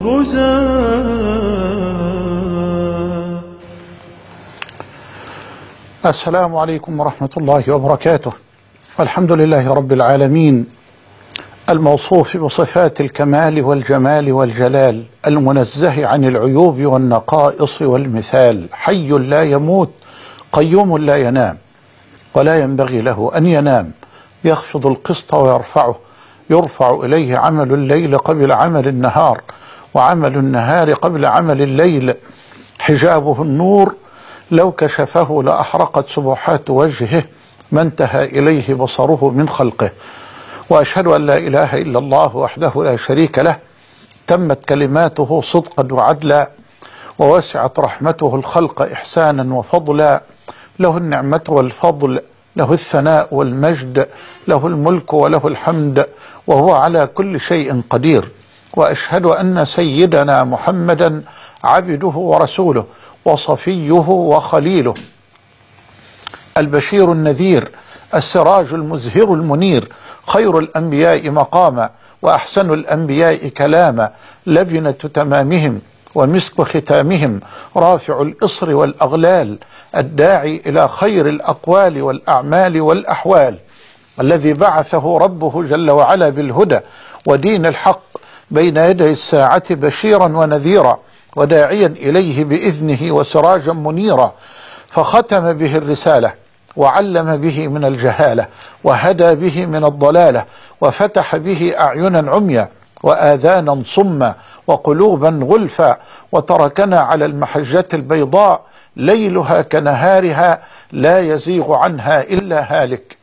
السلام عليكم ورحمة الله وبركاته. الحمد لله رب العالمين، الموصوف بصفات الكمال والجمال والجلال، المنزه عن العيوب والنقائص والمثال، حي لا يموت، قيوم لا ينام ولا ينبغي له أن ينام، يخفض القسط ويرفعه، يرفع إليه عمل الليل قبل عمل النهار، وعمل النهار قبل عمل الليل، حجابه النور، لو كشفه لأحرقت سبحات وجهه، ما انتهى إليه بصره من خلقه. وأشهد أن لا إله إلا الله وحده لا شريك له، تمت كلماته صدقا وعدلا، ووسعت رحمته الخلق إحسانا وفضلا، له النعمة والفضل، له الثناء والمجد، له الملك وله الحمد، وهو على كل شيء قدير. وأشهد أن سيدنا محمدا عبده ورسوله وصفيه وخليله، البشير النذير، السراج المزهر المنير، خير الأنبياء مقاما وأحسن الأنبياء كلاما، لبنة تمامهم ومسك ختامهم، رافع الإصر والأغلال، الداعي إلى خير الأقوال والأعمال والأحوال، الذي بعثه ربه جل وعلا بالهدى ودين الحق بين يدي الساعة بشيرا ونذيرا، وداعيا إليه بإذنه وسراجا منيرا، فختم به الرسالة، وعلم به من الجهالة، وهدى به من الضلالة، وفتح به أعينا عميا وآذانا صما وقلوبا غلفا، وتركنا على المحجة البيضاء ليلها كنهارها لا يزيغ عنها إلا هالك.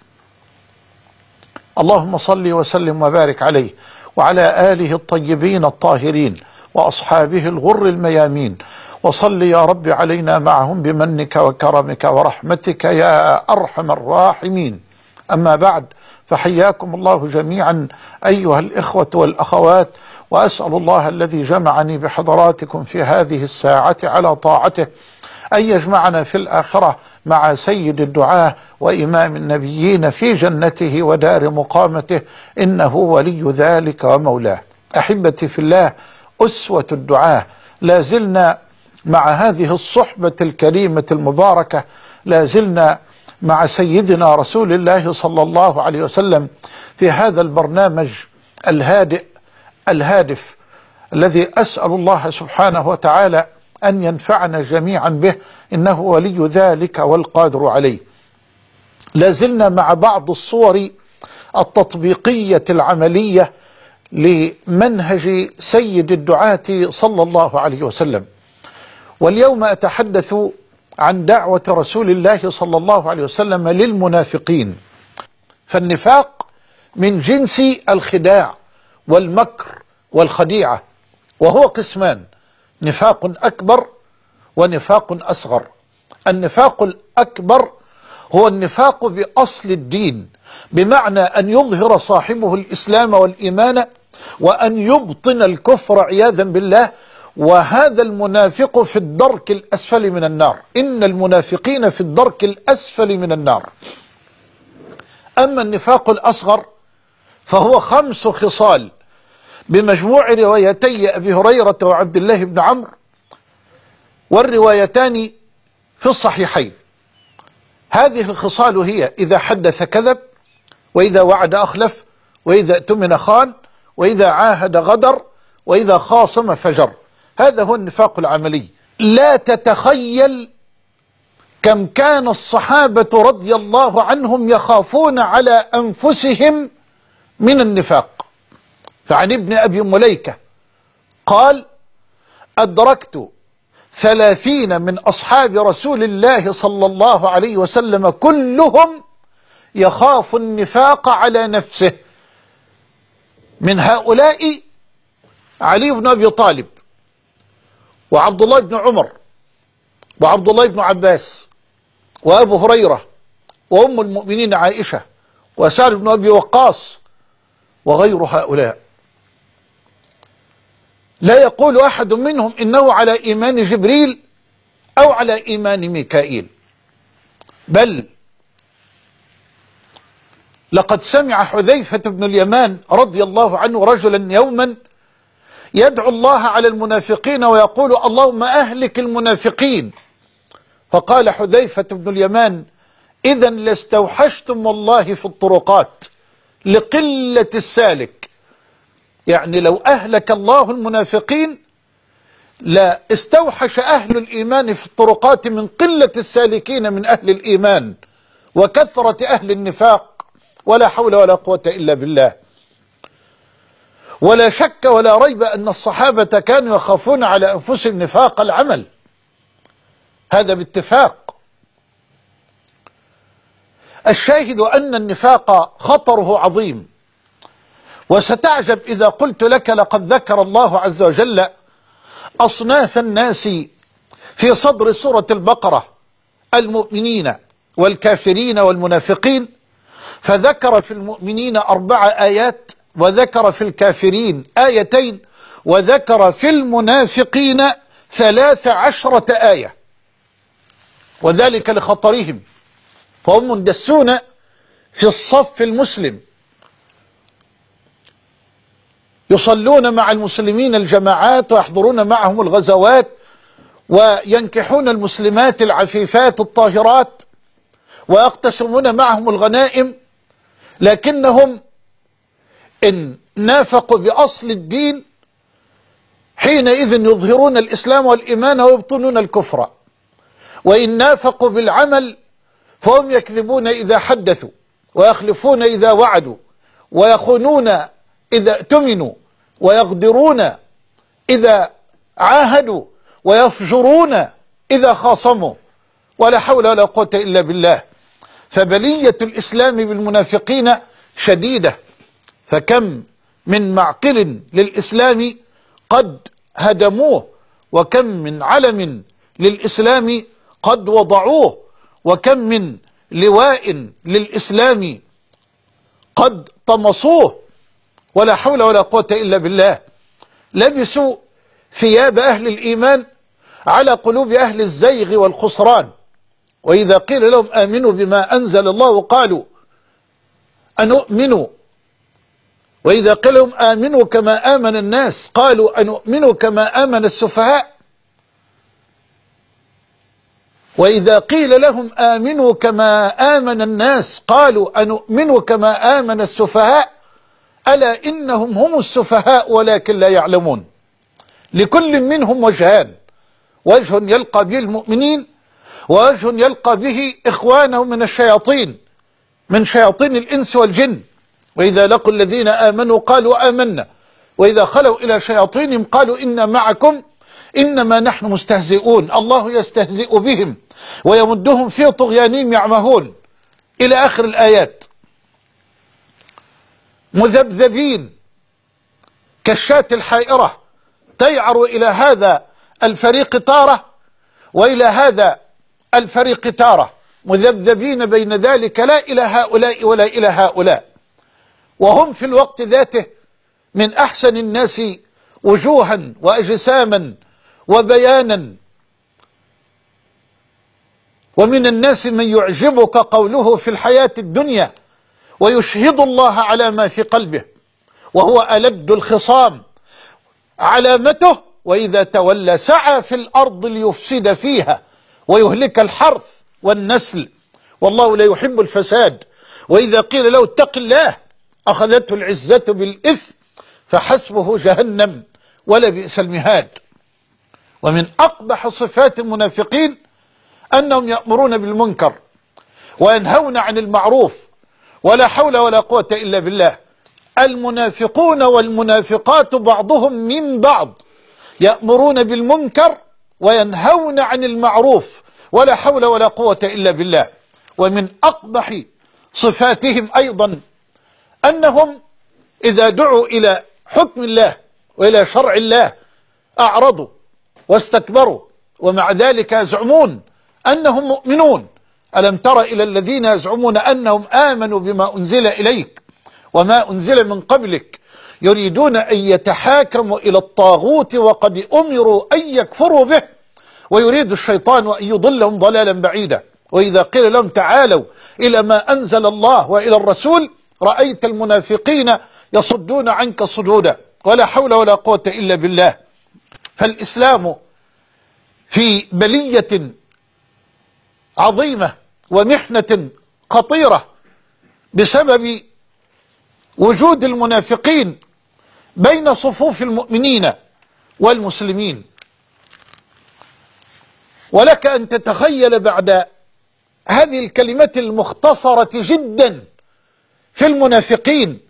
اللهم صل وسلم وبارك عليه وعلى آله الطيبين الطاهرين وأصحابه الغر الميامين، وصل يا رب علينا معهم بمنك وكرمك ورحمتك يا أرحم الراحمين. أما بعد، فحياكم الله جميعا أيها الإخوة والأخوات، وأسأل الله الذي جمعني بحضراتكم في هذه الساعة على طاعته أن يجمعنا في الآخرة مع سيد الدعاة وإمام النبيين في جنته ودار مقامته، إنه ولي ذلك ومولاه. أحبتي في الله، أسوة الدعاة، لا زلنا مع هذه الصحبة الكريمة المباركة، لا زلنا مع سيدنا رسول الله صلى الله عليه وسلم في هذا البرنامج الهادئ الهادف، الذي أسأل الله سبحانه وتعالى أن ينفعنا جميعا به، إنه ولي ذلك والقادر عليه. لا زلنا مع بعض الصور التطبيقية العملية لمنهج سيد الدعاة صلى الله عليه وسلم، واليوم أتحدث عن دعوة رسول الله صلى الله عليه وسلم للمنافقين. فالنفاق من جنس الخداع والمكر والخديعة، وهو قسمان: نفاق أكبر ونفاق أصغر. النفاق الأكبر هو النفاق بأصل الدين، بمعنى أن يظهر صاحبه الإسلام والإيمان وأن يبطن الكفر عياذا بالله، وهذا المنافق في الدرك الأسفل من النار. إن المنافقين في الدرك الأسفل من النار. أما النفاق الأصغر فهو 5 خصال بمجموع روايتي أبي هريرة وعبد الله بن عمرو، والروايتان في الصحيحين. هذه الخصال هي: إذا حدث كذب، وإذا وعد أخلف، وإذا اؤتمن خان، وإذا عاهد غدر، وإذا خاصم فجر. هذا هو النفاق العملي. لا تتخيل كم كان الصحابة رضي الله عنهم يخافون على أنفسهم من النفاق. فعن ابن أبي مليكة قال: أدركت 30 من أصحاب رسول الله صلى الله عليه وسلم كلهم يخاف النفاق على نفسه. من هؤلاء علي بن أبي طالب، وعبد الله بن عمر، وعبد الله بن عباس، وأبو هريرة، وأم المؤمنين عائشة، وسعد بن أبي وقاص، وغير هؤلاء. لا يقول أحد منهم إنه على إيمان جبريل أو على إيمان ميكائيل، بل لقد سمع حذيفة بن اليمان رضي الله عنه رجلا يوما يدعو الله على المنافقين ويقول اللهم أهلك المنافقين. فقال حذيفة بن اليمان إذا لاستوحشتم الله في الطرقات لقلة السالك، يعني لو أهلك الله المنافقين لا استوحش أهل الإيمان في الطرقات من قلة السالكين من أهل الإيمان وكثرة أهل النفاق. ولا حول ولا قوة إلا بالله. ولا شك ولا ريب أن الصحابة كانوا يخافون على أنفسهم نفاق العمل، هذا باتفاق. الشاهد أن النفاق خطره عظيم. وستعجب إذا قلت لك لقد ذكر الله عز وجل أصناف الناس في صدر سورة البقرة، المؤمنين والكافرين والمنافقين، فذكر في المؤمنين 4 آيات، وذكر في الكافرين 2 وذكر في المنافقين 13 آية، وذلك لخطرهم، فهم مندسون في الصف المسلم، يصلون مع المسلمين الجماعات ويحضرون معهم الغزوات وينكحون المسلمات العفيفات الطاهرات ويقتسمون معهم الغنائم، لكنهم إن نافقوا بأصل الدين حينئذ يظهرون الإسلام والإيمان ويبطنون الكفر، وإن نافقوا بالعمل فهم يكذبون إذا حدثوا ويخلفون إذا وعدوا ويخونون إذا اؤتمنوا ويغدرون إذا عاهدوا ويفجرون إذا خاصموا. ولا حول ولا قوة إلا بالله. فبلية الإسلام بالمنافقين شديدة، فكم من معقل للإسلام قد هدموه، وكم من علم للإسلام قد وضعوه، وكم من لواء للإسلام قد طمسوه. ولا حول ولا قوة إلا بالله. لبسوا ثياب أهل الإيمان على قلوب أهل الزيغ والخسران، وإذا قيل لهم آمنوا بما أنزل الله قالوا أنؤمن، وإذا قيل لهم آمنوا كما آمن الناس قالوا أنؤمن كما آمن السفهاء، وإذا قيل لهم آمنوا كما آمن الناس قالوا أنؤمن كما آمن السفهاء ألا إنهم هم السفهاء ولكن لا يعلمون. لكل منهم وجهان، وجه يلقى به المؤمنين ووجه يلقى به إخوانه من الشياطين، من شياطين الإنس والجن. وإذا لقوا الذين آمنوا قالوا آمنا، وإذا خلوا إلى شياطينهم قالوا إنا معكم إنما نحن مستهزئون، الله يستهزئ بهم ويمدهم في طغيانهم يعمهون، إلى آخر الآيات. مذبذبين كالشاة الحائرة، تيعر إلى هذا الفريق تارة وإلى هذا الفريق تارة، مذبذبين بين ذلك، لا إلى هؤلاء ولا إلى هؤلاء، وهم في الوقت ذاته من أحسن الناس وجوها وأجساما وبيانا. ومن الناس من يعجبك قوله في الحياة الدنيا ويشهد الله على ما في قلبه وهو ألد الخصام. علامته وإذا تولى سعى في الأرض ليفسد فيها ويهلك الحرث والنسل، والله لا يحب الفساد. وإذا قيل له اتق الله أخذته العزة بالإثم فحسبه جهنم ولبئس المهاد. ومن أقبح صفات المنافقين أنهم يأمرون بالمنكر وينهون عن المعروف. ولا حول ولا قوة إلا بالله. المنافقون والمنافقات بعضهم من بعض، يأمرون بالمنكر وينهون عن المعروف. ولا حول ولا قوة إلا بالله. ومن أقبح صفاتهم أيضا أنهم إذا دعوا إلى حكم الله وإلى شرع الله أعرضوا واستكبروا، ومع ذلك يزعمون أنهم مؤمنون. ألم تر إلى الذين يزعمون أنهم آمنوا بما أنزل إليك وما أنزل من قبلك يريدون أن يتحاكموا إلى الطاغوت وقد أمروا أن يكفروا به ويريد الشيطان أن يضلهم ضلالا بعيدا. وإذا قيل لهم تعالوا إلى ما أنزل الله وإلى الرسول رأيت المنافقين يصدون عنك صدودا. ولا حول ولا قوة إلا بالله. فالإسلام في بلية عظيمة ومحنة خطيرة بسبب وجود المنافقين بين صفوف المؤمنين والمسلمين. ولك أن تتخيل بعد هذه الكلمات المختصرة جدا في المنافقين،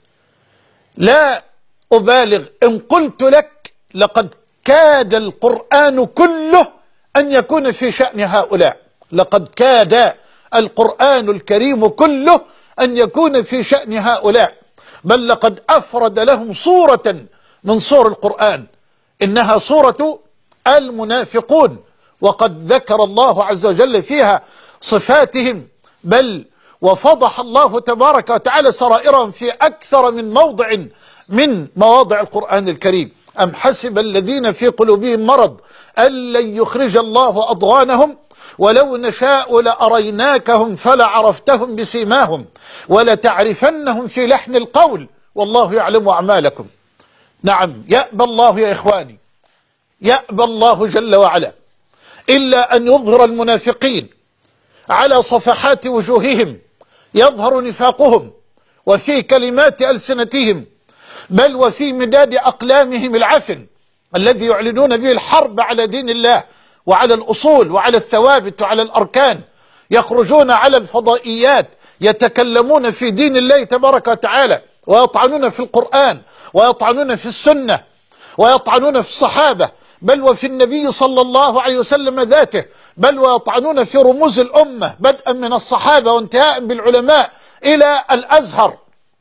لا أبالغ إن قلت لك لقد كاد القرآن كله أن يكون في شأن هؤلاء. لقد كاد القرآن الكريم كله أن يكون في شأن هؤلاء، بل لقد أفرد لهم صورة من صور القرآن، إنها صورة المنافقون، وقد ذكر الله عز وجل فيها صفاتهم، بل وفضح الله تبارك وتعالى سرائرهم في أكثر من موضع من مواضع القرآن الكريم. أم حسب الذين في قلوبهم مرض أن لن يخرج الله أضغانهم ولو نشاء لأريناكهم فلعرفتهم بسيماهم ولتعرفنهم في لحن القول والله يعلم أعمالكم. نعم، يأبى الله يا إخواني، يأبى الله جل وعلا إلا أن يظهر المنافقين على صفحات وجوههم، يظهر نفاقهم وفي كلمات ألسنتهم، بل وفي مداد أقلامهم العفن الذي يعلنون به الحرب على دين الله وعلى الأصول وعلى الثوابت وعلى الأركان. يخرجون على الفضائيات يتكلمون في دين الله تبارك وتعالى، ويطعنون في القرآن ويطعنون في السنة ويطعنون في الصحابة، بل وفي النبي صلى الله عليه وسلم ذاته، بل ويطعنون في رموز الأمة بدءا من الصحابة وانتهاء بالعلماء إلى الأزهر.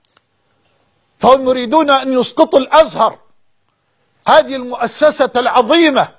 فهم يريدون أن يسقطوا الأزهر، هذه المؤسسة العظيمة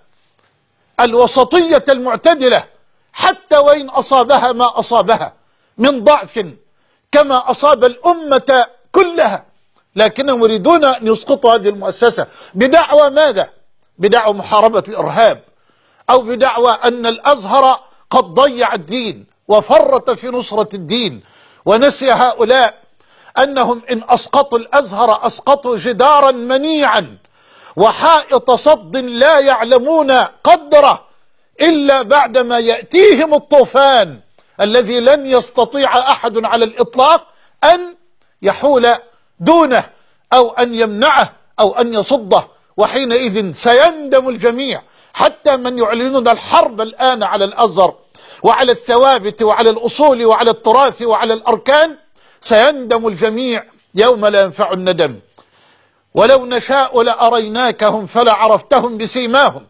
الوسطية المعتدلة، حتى وإن أصابها ما أصابها من ضعف كما أصاب الأمة كلها، لكنهم يريدون أن يسقطوا هذه المؤسسة بدعوى ماذا؟ بدعوى محاربة الإرهاب، أو بدعوى أن الأزهر قد ضيع الدين وفرط في نصرة الدين. ونسي هؤلاء أنهم إن أسقطوا الأزهر أسقطوا جدارا منيعا وحائط صد لا يعلمون قدره إلا بعدما يأتيهم الطوفان الذي لن يستطيع أحد على الإطلاق أن يحول دونه أو أن يمنعه أو أن يصده. وحينئذ سيندم الجميع، حتى من يعلنون الحرب الآن على الأزهر وعلى الثوابت وعلى الأصول وعلى التراث وعلى الأركان، سيندم الجميع يوم لا ينفع الندم. ولو نشاء لأريناكهم فلعرفتهم بسيماهم.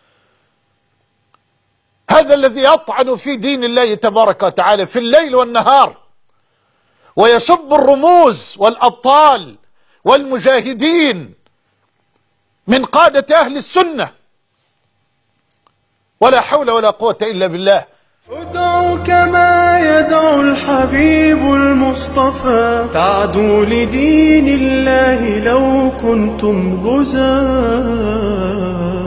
هذا الذي يطعن في دين الله تبارك وتعالى في الليل والنهار، ويسب الرموز والأبطال والمجاهدين من قادة أهل السنة، ولا حول ولا قوة إلا بالله. ادعوا كما يدعو الحبيب المصطفى، تعدوا لدين الله لو كنتم غزاة.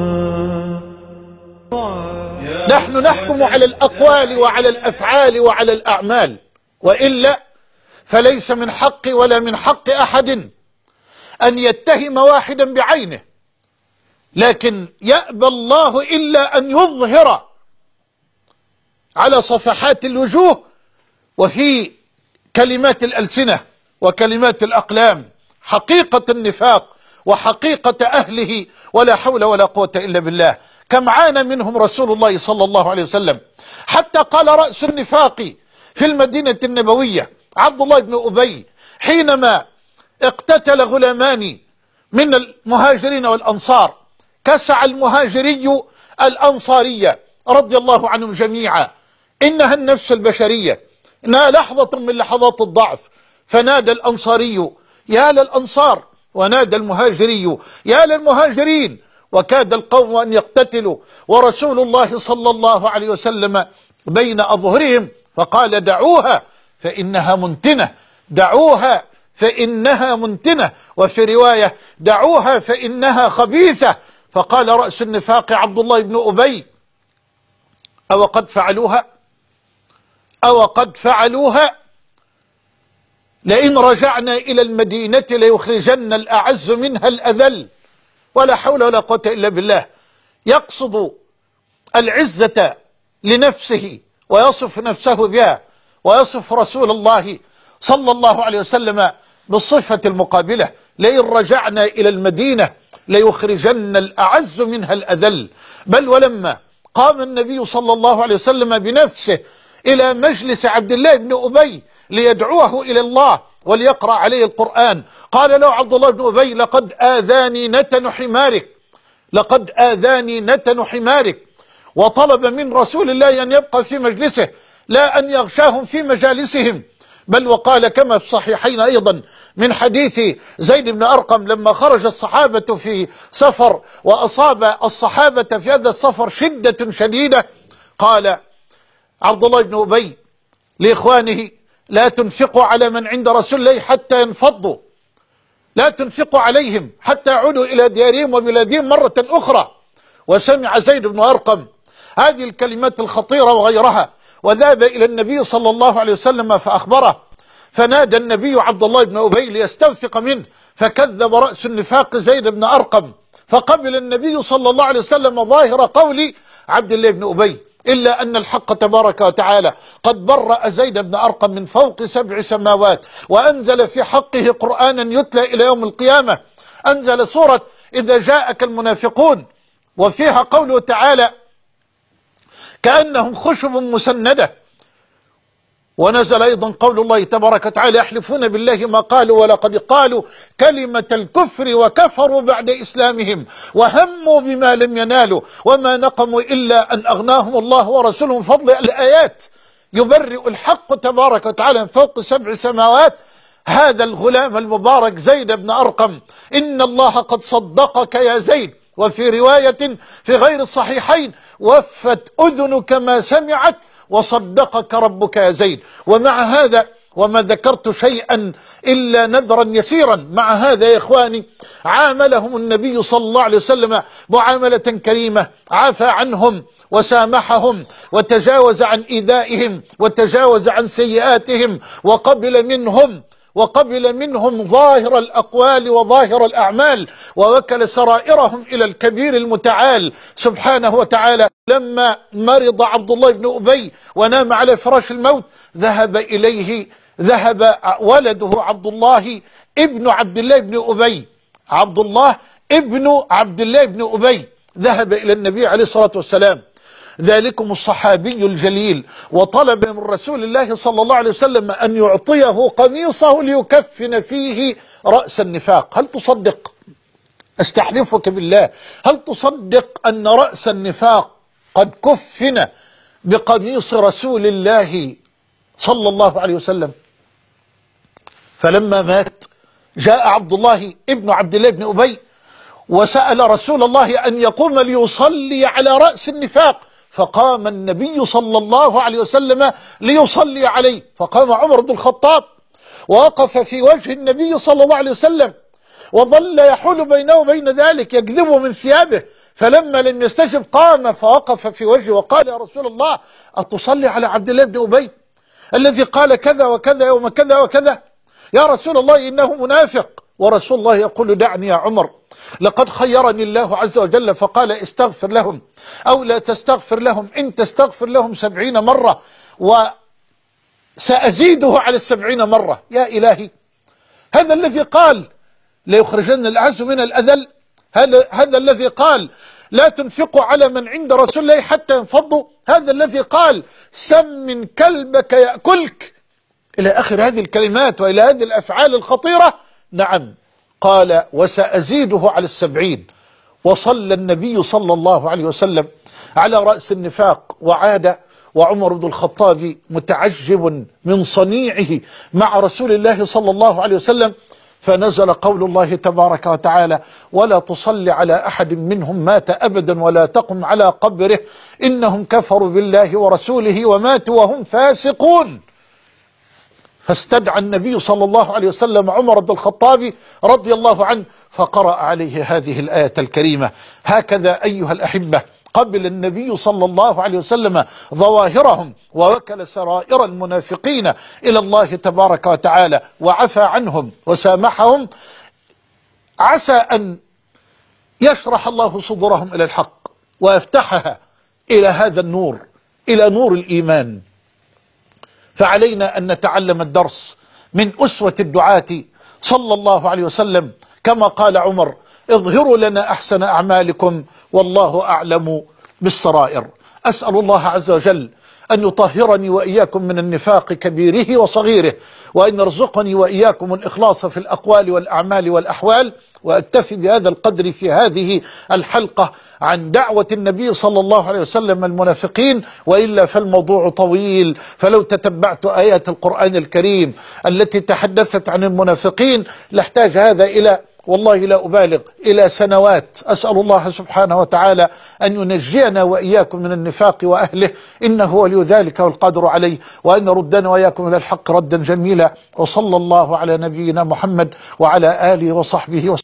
نحن نحكم على الأقوال وعلى الأفعال وعلى الأعمال، وإلا فليس من حق ولا من حق أحد أن يتهم واحدا بعينه، لكن يأبى الله إلا أن يظهر على صفحات الوجوه وفي كلمات الألسنة وكلمات الأقلام حقيقة النفاق وحقيقة أهله، ولا حول ولا قوة إلا بالله. كم عانى منهم رسول الله صلى الله عليه وسلم، حتى قال رأس النفاق في المدينة النبوية عبد الله بن أبي حينما اقتتل غلامان من المهاجرين والأنصار، كسع المهاجري الأنصارية رضي الله عنهم جميعا، إنها النفس البشرية، إنها لحظة من لحظات الضعف، فنادى الأنصاري يا للأنصار، ونادى المهاجري يا للمهاجرين، وكاد القوم أن يقتتلوا، ورسول الله صلى الله عليه وسلم بين أظهرهم فقال دعوها فإنها منتنة، دعوها فإنها منتنة، وفي رواية دعوها فإنها خبيثة. فقال رأس النفاق عبد الله بن أبي أو قد فعلوها، أو قد فعلوها. لئن رجعنا إلى المدينة ليخرجن الأعز منها الأذل. ولا حول ولا قوة إلا بالله. يقصد العزة لنفسه ويصف نفسه بها، ويصف رسول الله صلى الله عليه وسلم بالصفة المقابلة: لئن رجعنا إلى المدينة ليخرجن الأعز منها الأذل. بل ولما قام النبي صلى الله عليه وسلم بنفسه إلى مجلس عبد الله بن أبي ليدعوه إلى الله وليقرأ عليه القرآن، قال له عبد الله بن أبي: لقد آذاني نتن حمارك، لقد آذاني نتن حمارك. وطلب من رسول الله أن يبقى في مجلسه لا أن يغشاهم في مجالسهم. بل وقال كما في الصحيحين أيضا من حديث زيد بن أرقم لما خرج الصحابة في سفر وأصاب الصحابة في هذا السفر شدة شديدة، قال عبد الله بن أبي لإخوانه: لا تنفقوا على من عند رسول الله حتى ينفضوا، لا تنفقوا عليهم حتى يعودوا إلى ديارهم وبلادهم مرة أخرى. وسمع زيد بن أرقم هذه الكلمات الخطيرة وغيرها، وذهب إلى النبي صلى الله عليه وسلم فأخبره، فنادى النبي عبد الله بن أبي ليستوثق منه، فكذب رأس النفاق زيد بن أرقم، فقبل النبي صلى الله عليه وسلم ظاهر قول عبد الله بن أبي، إلا أن الحق تبارك وتعالى قد برأ زيد بن أرقم من فوق 7 سماوات، وأنزل في حقه قرآنا يتلى إلى يوم القيامة. أنزل سورة إذا جاءك المنافقون، وفيها قوله تعالى: كأنهم خشب مسندة. ونزل أيضا قول الله تبارك وتعالى: يحلفون بالله ما قالوا ولقد قالوا كلمة الكفر وكفروا بعد إسلامهم وهموا بما لم ينالوا وما نقموا إلا أن أغناهم الله ورسوله من فضله. الآيات يبرئ الحق تبارك وتعالى من فوق 7 سماوات هذا الغلام المبارك زيد بن أرقم: إن الله قد صدقك يا زيد. وفي رواية في غير الصحيحين: وفت أذنك ما سمعت وصدقك ربك يا زيد. ومع هذا وما ذكرت شيئا إلا نذرا يسيرا، مع هذا يا إخواني عاملهم النبي صلى الله عليه وسلم معاملة كريمة، عافى عنهم وسامحهم وتجاوز عن إيذائهم وتجاوز عن سيئاتهم، وقبل منهم ظاهر الأقوال وظاهر الأعمال، ووكل سرائرهم إلى الكبير المتعال سبحانه وتعالى. لما مرض عبد الله بن أبي ونام على فراش الموت، ذهب ولده عبد الله ابن عبد الله بن أبي، عبد الله ابن عبد الله بن أبي، ذهب إلى النبي عليه الصلاة والسلام، ذلكم الصحابي الجليل، وطلب من رسول الله صلى الله عليه وسلم أن يعطيه قميصه ليكفن فيه رأس النفاق. هل تصدق؟ استحلفك بالله، هل تصدق أن رأس النفاق قد كفن بقميص رسول الله صلى الله عليه وسلم؟ فلما مات جاء عبد الله ابن عبد الله بن أبي وسأل رسول الله أن يقوم ليصلي على رأس النفاق، فقام النبي صلى الله عليه وسلم ليصلي عليه، فقام عمر بن الخطاب ووقف في وجه النبي صلى الله عليه وسلم، وظل يحول بينه وبين ذلك يجذبه من ثيابه، فلما لم يستجب قام فوقف في وجهه وقال: يا رسول الله، أتصلي على عبد الله بن أبي الذي قال كذا وكذا يوم كذا وكذا؟ يا رسول الله إنه منافق. ورسول الله يقول: دعني يا عمر، لقد خيرني الله عز وجل فقال: استغفر لهم أو لا تستغفر لهم، إن تستغفر لهم 70 مرة وسأزيده على 70 مرة. يا إلهي، هذا الذي قال ليخرجن الأعز من الأذل، هذا الذي قال لا تنفقوا على من عند رسول الله حتى ينفضوا، هذا الذي قال سمن كلبك يأكلك، إلى آخر هذه الكلمات وإلى هذه الأفعال الخطيرة. نعم، قال: وسأزيده على 70. وصلى النبي صلى الله عليه وسلم على رأس النفاق، وعاد وعمر بن الخطاب متعجب من صنيعه مع رسول الله صلى الله عليه وسلم، فنزل قول الله تبارك وتعالى: ولا تصل على أحد منهم مات أبدا ولا تقم على قبره إنهم كفروا بالله ورسوله وماتوا وهم فاسقون. فاستدعى النبي صلى الله عليه وسلم عمر بن الخطاب رضي الله عنه فقرأ عليه هذه الآية الكريمة. هكذا أيها الأحبة قبل النبي صلى الله عليه وسلم ظواهرهم ووكل سرائر المنافقين إلى الله تبارك وتعالى وعفى عنهم وسامحهم، عسى أن يشرح الله صدورهم إلى الحق ويفتحها إلى هذا النور، إلى نور الإيمان. فعلينا أن نتعلم الدرس من أسوة الدعاة صلى الله عليه وسلم، كما قال عمر: اظهروا لنا أحسن أعمالكم والله أعلم بالسرائر. أسأل الله عز وجل أن يطهرني وإياكم من النفاق كبيره وصغيره، وأن يرزقني وإياكم الإخلاص في الأقوال والأعمال والأحوال. وأكتفي بهذا القدر في هذه الحلقة عن دعوة النبي صلى الله عليه وسلم المنافقين، وإلا فالموضوع طويل، فلو تتبعت آيات القرآن الكريم التي تحدثت عن المنافقين لاحتاج هذا إلى، والله لا أبالغ، إلى سنوات. أسأل الله سبحانه وتعالى أن ينجينا وإياكم من النفاق وأهله، إنه ولي ذلك والقادر عليه، وأن يردنا وإياكم إلى الحق ردا جميلا. وصلى الله على نبينا محمد وعلى آله وصحبه وسلم.